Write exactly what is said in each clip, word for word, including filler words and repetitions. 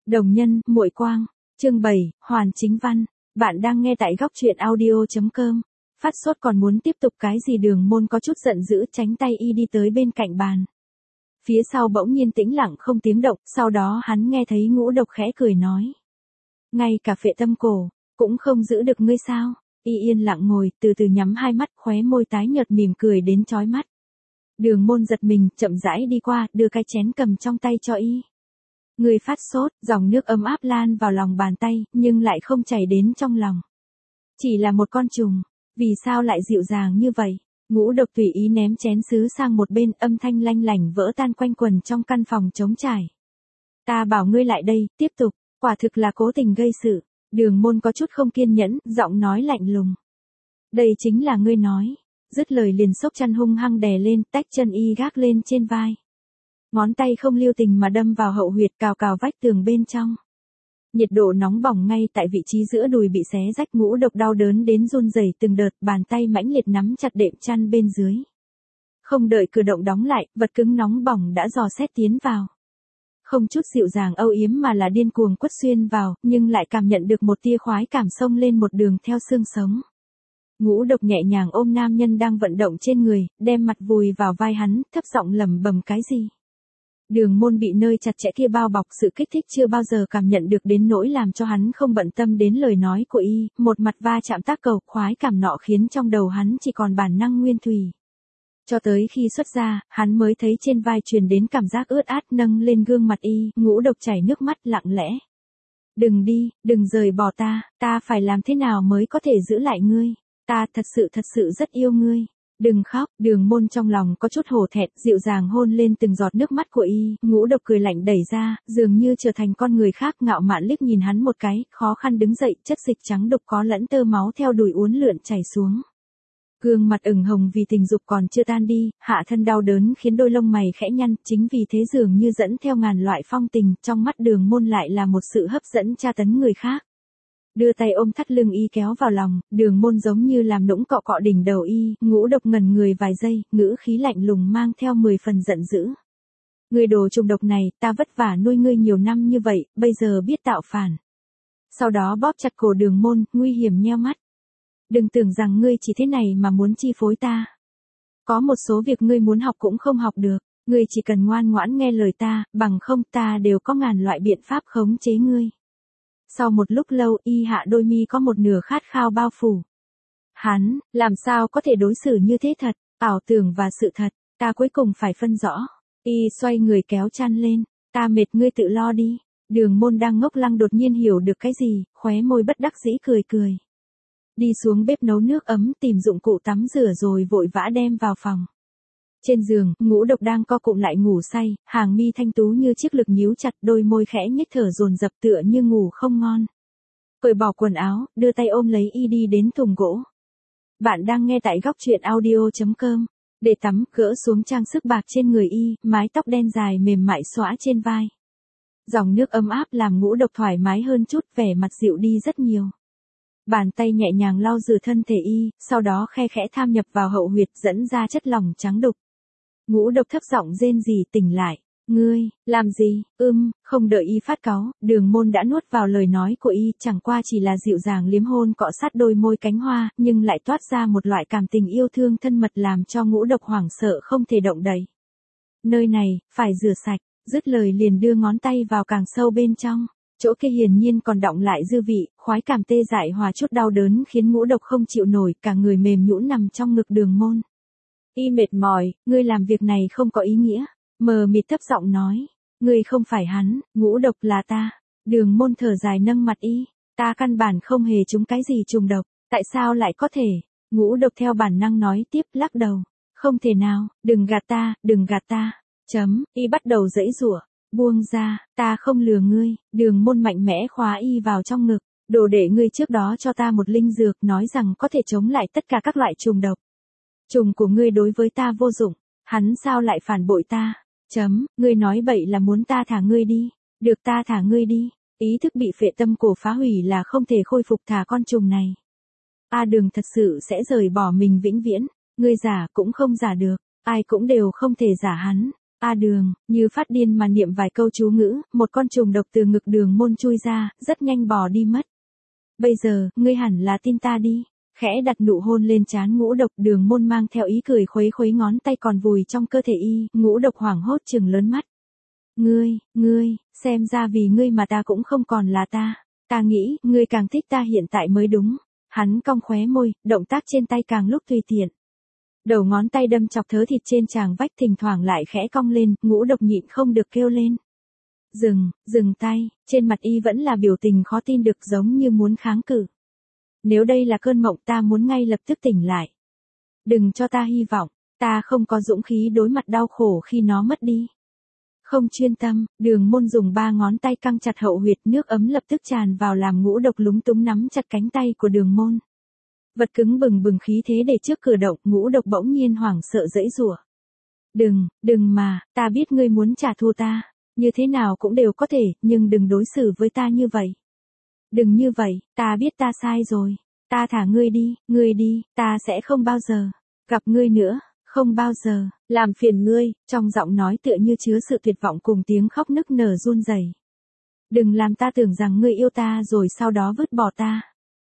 Đồng nhân, muội quang, chương bảy, hoàn chính văn. Bạn đang nghe tại góc truyện audio chấm com. Phát sốt còn muốn tiếp tục cái gì? Đường Môn có chút giận dữ tránh tay y đi tới bên cạnh bàn. Phía sau bỗng nhiên tĩnh lặng không tiếng động, sau đó hắn nghe thấy Ngũ Độc khẽ cười nói. Ngay cả Phệ Tâm Cổ, cũng không giữ được ngươi sao? Y yên lặng ngồi, từ từ nhắm hai mắt, khóe môi tái nhợt mỉm cười đến chói mắt. Đường Môn giật mình, chậm rãi đi qua, đưa cái chén cầm trong tay cho y. Người phát sốt, dòng nước ấm áp lan vào lòng bàn tay, nhưng lại không chảy đến trong lòng. Chỉ là một con trùng, vì sao lại dịu dàng như vậy? Ngũ Độc tùy ý ném chén sứ sang một bên, âm thanh lanh lảnh vỡ tan quanh quần trong căn phòng trống trải. Ta bảo ngươi lại đây, tiếp tục, quả thực là cố tình gây sự. Đường Môn có chút không kiên nhẫn, giọng nói lạnh lùng. Đây chính là ngươi nói. Dứt lời liền xốc chăn hung hăng đè lên, tách chân y gác lên trên vai. Ngón tay không lưu tình mà đâm vào hậu huyệt, cào cào vách tường bên trong. Nhiệt độ nóng bỏng ngay tại vị trí giữa đùi bị xé rách. Ngũ Độc đau đớn đến run rẩy từng đợt, bàn tay mãnh liệt nắm chặt đệm chăn bên dưới. Không đợi cửa động đóng lại, vật cứng nóng bỏng đã dò xét tiến vào. Không chút dịu dàng âu yếm mà là điên cuồng quất xuyên vào, nhưng lại cảm nhận được một tia khoái cảm xông lên một đường theo xương sống. Ngũ Độc nhẹ nhàng ôm nam nhân đang vận động trên người, đem mặt vùi vào vai hắn, thấp giọng lẩm bẩm cái gì. Đường Môn bị nơi chặt chẽ kia bao bọc, sự kích thích chưa bao giờ cảm nhận được đến nỗi làm cho hắn không bận tâm đến lời nói của y, một mặt va chạm tác cầu, khoái cảm nọ khiến trong đầu hắn chỉ còn bản năng nguyên thủy. Cho tới khi xuất ra, hắn mới thấy trên vai truyền đến cảm giác ướt át, nâng lên gương mặt y, Ngũ Độc chảy nước mắt lặng lẽ. Đừng đi, đừng rời bỏ ta, ta phải làm thế nào mới có thể giữ lại ngươi, ta thật sự thật sự rất yêu ngươi. Đừng khóc. Đường Môn trong lòng có chút hổ thẹn, dịu dàng hôn lên từng giọt nước mắt của y. Ngũ Độc cười lạnh đẩy ra, dường như trở thành con người khác, ngạo mạn liếc nhìn hắn một cái, khó khăn đứng dậy, chất dịch trắng đục có lẫn tơ máu theo đùi uốn lượn chảy xuống. Gương mặt ửng hồng vì tình dục còn chưa tan đi, hạ thân đau đớn khiến đôi lông mày khẽ nhăn, chính vì thế dường như dẫn theo ngàn loại phong tình, trong mắt Đường Môn lại là một sự hấp dẫn tra tấn người khác. Đưa tay ôm thắt lưng y kéo vào lòng, Đường Môn giống như làm nũng cọ cọ đỉnh đầu y. Ngũ Độc ngẩn người vài giây, ngữ khí lạnh lùng mang theo mười phần giận dữ. Người đồ trùng độc này, ta vất vả nuôi ngươi nhiều năm như vậy, bây giờ biết tạo phản. Sau đó bóp chặt cổ Đường Môn, nguy hiểm nheo mắt. Đừng tưởng rằng ngươi chỉ thế này mà muốn chi phối ta. Có một số việc ngươi muốn học cũng không học được, ngươi chỉ cần ngoan ngoãn nghe lời ta, bằng không ta đều có ngàn loại biện pháp khống chế ngươi. Sau một lúc lâu, y hạ đôi mi có một nửa khát khao bao phủ. Hắn, làm sao có thể đối xử như thế? Thật, ảo tưởng và sự thật, ta cuối cùng phải phân rõ. Y xoay người kéo chăn lên, ta mệt, ngươi tự lo đi. Đường Môn đang ngốc lăng đột nhiên hiểu được cái gì, khóe môi bất đắc dĩ cười cười. Đi xuống bếp nấu nước ấm, tìm dụng cụ tắm rửa rồi vội vã đem vào phòng. Trên giường, Ngũ Độc đang co cụm lại ngủ say, hàng mi thanh tú như chiếc lược nhíu chặt, đôi môi khẽ nhếch thở dồn dập tựa như ngủ không ngon. Cởi bỏ quần áo, đưa tay ôm lấy y đi đến thùng gỗ. Bạn đang nghe tại góc truyện audio chấm com. Để tắm, gỡ xuống trang sức bạc trên người y, mái tóc đen dài mềm mại xõa trên vai. Dòng nước ấm áp làm Ngũ Độc thoải mái hơn chút, vẻ mặt dịu đi rất nhiều. Bàn tay nhẹ nhàng lau rửa thân thể y, sau đó khe khẽ tham nhập vào hậu huyệt, dẫn ra chất lỏng trắng đục. Ngũ Độc thấp giọng rên rỉ, tỉnh lại. Ngươi, làm gì? Ưm, không đợi y phát cáu, Đường Môn đã nuốt vào lời nói của y, chẳng qua chỉ là dịu dàng liếm hôn cọ sát đôi môi cánh hoa, nhưng lại toát ra một loại cảm tình yêu thương thân mật làm cho Ngũ Độc hoảng sợ không thể động đậy. Nơi này, phải rửa sạch, dứt lời liền đưa ngón tay vào càng sâu bên trong. Chỗ kia hiển nhiên còn đọng lại dư vị, khoái cảm tê dại hòa chút đau đớn khiến Ngũ Độc không chịu nổi, cả người mềm nhũn nằm trong ngực Đường Môn. Y mệt mỏi, ngươi làm việc này không có ý nghĩa. Mờ mịt thấp giọng nói, ngươi không phải hắn, Ngũ Độc là ta. Đường Môn thở dài nâng mặt y, ta căn bản không hề trúng cái gì trùng độc, tại sao lại có thể? Ngũ Độc theo bản năng nói tiếp, lắc đầu, không thể nào, đừng gạt ta, đừng gạt ta. Chấm, y bắt đầu giãy giụa, buông ra, ta không lừa ngươi. Đường Môn mạnh mẽ khóa y vào trong ngực, đồ đệ ngươi trước đó cho ta một linh dược nói rằng có thể chống lại tất cả các loại trùng độc. Trùng của ngươi đối với ta vô dụng, hắn sao lại phản bội ta? Chấm, ngươi nói bậy là muốn ta thả ngươi đi, được ta thả ngươi đi. Ý thức bị Phệ Tâm Cổ phá hủy là không thể khôi phục, thả con trùng này. A Đường thật sự sẽ rời bỏ mình vĩnh viễn, ngươi giả cũng không giả được, ai cũng đều không thể giả hắn. A Đường, như phát điên mà niệm vài câu chú ngữ, một con trùng độc từ ngực Đường Môn chui ra, rất nhanh bỏ đi mất. Bây giờ, ngươi hẳn là tin ta đi. Khẽ đặt nụ hôn lên trán Ngũ Độc, Đường Môn mang theo ý cười khuấy khuấy ngón tay còn vùi trong cơ thể y, Ngũ Độc hoảng hốt trừng lớn mắt. Ngươi, ngươi, xem ra vì ngươi mà ta cũng không còn là ta. Ta nghĩ, ngươi càng thích ta hiện tại mới đúng. Hắn cong khóe môi, động tác trên tay càng lúc tùy tiện. Đầu ngón tay đâm chọc thớ thịt trên tràng vách thỉnh thoảng lại khẽ cong lên, Ngũ Độc nhịn không được kêu lên. Dừng, dừng tay, trên mặt y vẫn là biểu tình khó tin được giống như muốn kháng cự. Nếu đây là cơn mộng ta muốn ngay lập tức tỉnh lại. Đừng cho ta hy vọng, ta không có dũng khí đối mặt đau khổ khi nó mất đi. Không chuyên tâm, Đường Môn dùng ba ngón tay căng chặt hậu huyệt, nước ấm lập tức tràn vào làm Ngũ Độc lúng túng nắm chặt cánh tay của Đường Môn. Vật cứng bừng bừng khí thế để trước cửa động, Ngũ Độc bỗng nhiên hoảng sợ giãy giụa. Đừng, đừng mà, ta biết ngươi muốn trả thù ta, như thế nào cũng đều có thể, nhưng đừng đối xử với ta như vậy. Đừng như vậy, ta biết ta sai rồi, ta thả ngươi đi, ngươi đi, ta sẽ không bao giờ gặp ngươi nữa, không bao giờ làm phiền ngươi, trong giọng nói tựa như chứa sự tuyệt vọng cùng tiếng khóc nức nở run rẩy. Đừng làm ta tưởng rằng ngươi yêu ta rồi sau đó vứt bỏ ta.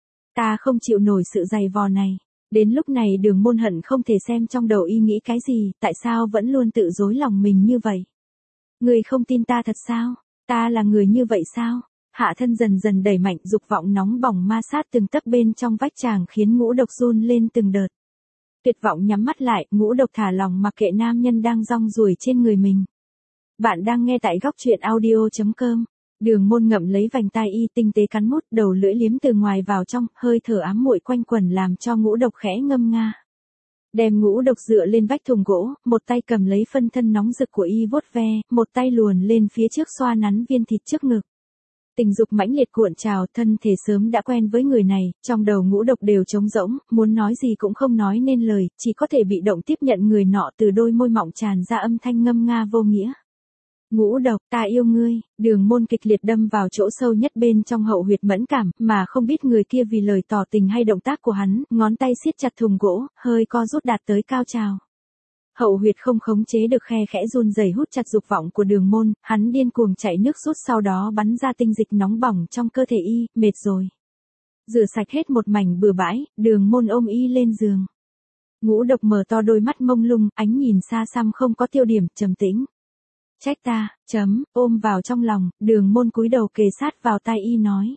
Ta không chịu nổi sự dày vò này. Đến lúc này Đường Môn hận không thể xem trong đầu y nghĩ cái gì, tại sao vẫn luôn tự dối lòng mình như vậy. Ngươi không tin ta thật sao? Ta là người như vậy sao? Hạ thân dần dần đẩy mạnh, dục vọng nóng bỏng ma sát từng tấc bên trong vách tràng khiến Ngũ Độc run lên từng đợt. Tuyệt vọng nhắm mắt lại, Ngũ Độc thả lòng mặc kệ nam nhân đang rong ruổi trên người mình. Bạn đang nghe tại góc truyện audio chấm com. Đường Môn ngậm lấy vành tai y, tinh tế cắn mút, đầu lưỡi liếm từ ngoài vào trong, hơi thở ám muội quanh quẩn làm cho Ngũ Độc khẽ ngâm nga. Đem Ngũ Độc dựa lên vách thùng gỗ, một tay cầm lấy phân thân nóng rực của y vuốt ve, một tay luồn lên phía trước xoa nắn viên thịt trước ngực. Tình dục mãnh liệt cuộn trào, thân thể sớm đã quen với người này, trong đầu Ngũ Độc đều trống rỗng, muốn nói gì cũng không nói nên lời, chỉ có thể bị động tiếp nhận người nọ từ đôi môi mọng tràn ra âm thanh ngâm nga vô nghĩa. Ngũ Độc, ta yêu ngươi. Đường Môn kịch liệt đâm vào chỗ sâu nhất bên trong hậu huyệt mẫn cảm, mà không biết người kia vì lời tỏ tình hay động tác của hắn, ngón tay siết chặt thùng gỗ, hơi co rút đạt tới cao trào. Hậu huyệt không khống chế được khe khẽ run rẩy hút chặt dục vọng của Đường Môn, hắn điên cuồng chạy nước rút sau đó bắn ra tinh dịch nóng bỏng trong cơ thể y, mệt rồi. Rửa sạch hết một mảnh bừa bãi, Đường Môn ôm y lên giường. Ngũ Độc mở to đôi mắt mông lung, ánh nhìn xa xăm không có tiêu điểm, trầm tĩnh. Trách ta, chấm, ôm vào trong lòng, Đường Môn cúi đầu kề sát vào tai y nói.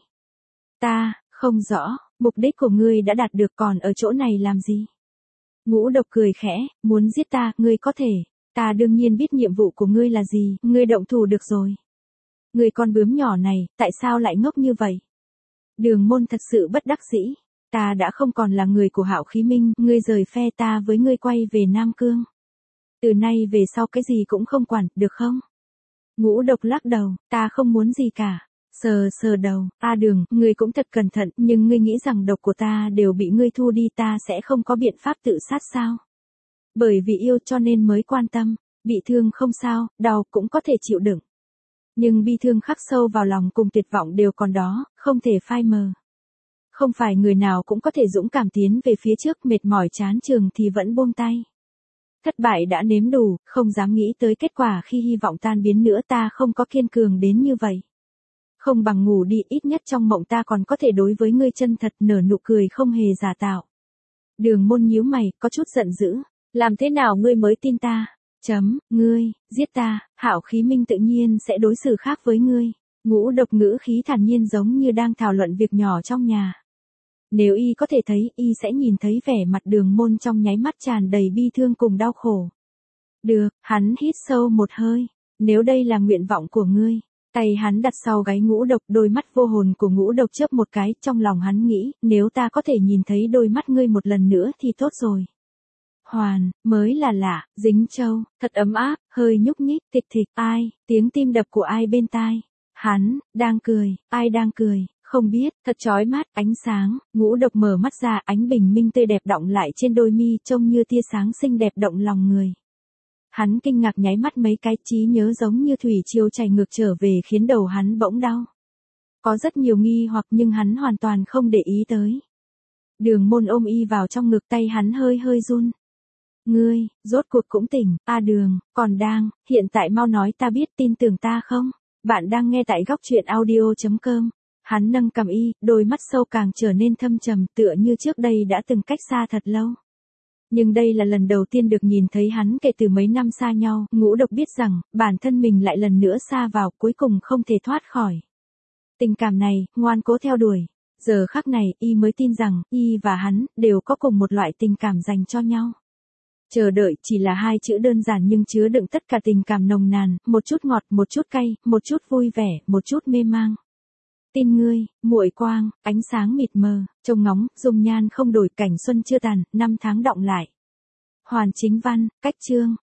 Ta, không rõ, mục đích của ngươi đã đạt được còn ở chỗ này làm gì? Ngũ Độc cười khẽ, muốn giết ta, ngươi có thể, ta đương nhiên biết nhiệm vụ của ngươi là gì, ngươi động thủ được rồi. Ngươi con bướm nhỏ này, tại sao lại ngốc như vậy? Đường Môn thật sự bất đắc dĩ, ta đã không còn là người của Hạo Khí Minh, ngươi rời phe ta với ngươi quay về Nam Cương. Từ nay về sau cái gì cũng không quản, được không? Ngũ Độc lắc đầu, ta không muốn gì cả. Sờ sờ đầu, A Đường, ngươi cũng thật cẩn thận, nhưng ngươi nghĩ rằng độc của ta đều bị ngươi thu đi, ta sẽ không có biện pháp tự sát sao? Bởi vì yêu cho nên mới quan tâm, bị thương không sao, đau cũng có thể chịu đựng. Nhưng bi thương khắc sâu vào lòng cùng tuyệt vọng đều còn đó, không thể phai mờ. Không phải người nào cũng có thể dũng cảm tiến về phía trước, mệt mỏi chán chường thì vẫn buông tay. Thất bại đã nếm đủ, không dám nghĩ tới kết quả khi hy vọng tan biến nữa, ta không có kiên cường đến như vậy. Không bằng ngủ đi, ít nhất trong mộng ta còn có thể đối với ngươi chân thật, nở nụ cười không hề giả tạo. Đường Môn nhíu mày, có chút giận dữ. Làm thế nào ngươi mới tin ta? Chấm, ngươi, giết ta, Hạo Khí Minh tự nhiên sẽ đối xử khác với ngươi. Ngũ Độc ngữ khí thản nhiên giống như đang thảo luận việc nhỏ trong nhà. Nếu y có thể thấy, y sẽ nhìn thấy vẻ mặt Đường Môn trong nháy mắt tràn đầy bi thương cùng đau khổ. Được, hắn hít sâu một hơi. Nếu đây là nguyện vọng của ngươi. Tay hắn đặt sau gáy Ngũ Độc, đôi mắt vô hồn của Ngũ Độc chớp một cái, trong lòng hắn nghĩ, nếu ta có thể nhìn thấy đôi mắt ngươi một lần nữa thì tốt rồi. Hoàn, mới là lạ, dính châu, thật ấm áp, hơi nhúc nhích, thịch thịch, ai, tiếng tim đập của ai bên tai. Hắn, đang cười, ai đang cười, không biết, thật chói mắt, ánh sáng, Ngũ Độc mở mắt ra, ánh bình minh tươi đẹp đọng lại trên đôi mi, trông như tia sáng xinh đẹp động lòng người. Hắn kinh ngạc nháy mắt mấy cái, trí nhớ giống như thủy triều chảy ngược trở về khiến đầu hắn bỗng đau. Có rất nhiều nghi hoặc nhưng hắn hoàn toàn không để ý tới. Đường Môn ôm y vào trong ngực, tay hắn hơi hơi run. Ngươi, rốt cuộc cũng tỉnh, a Đường, còn đang, hiện tại mau nói ta biết tin tưởng ta không? Bạn đang nghe tại góc chuyện audio.com. Hắn nâng cằm y, đôi mắt sâu càng trở nên thâm trầm tựa như trước đây đã từng cách xa thật lâu. Nhưng đây là lần đầu tiên được nhìn thấy hắn kể từ mấy năm xa nhau, Ngũ Độc biết rằng, bản thân mình lại lần nữa xa vào, cuối cùng không thể thoát khỏi. Tình cảm này, ngoan cố theo đuổi. Giờ khắc này, y mới tin rằng, y và hắn, đều có cùng một loại tình cảm dành cho nhau. Chờ đợi chỉ là hai chữ đơn giản nhưng chứa đựng tất cả tình cảm nồng nàn, một chút ngọt, một chút cay, một chút vui vẻ, một chút mê mang. Tin ngươi, muội quang, ánh sáng mịt mờ, trông ngóng, dung nhan không đổi, cảnh xuân chưa tàn, năm tháng đọng lại. Hoàn Chính Văn, cách chương,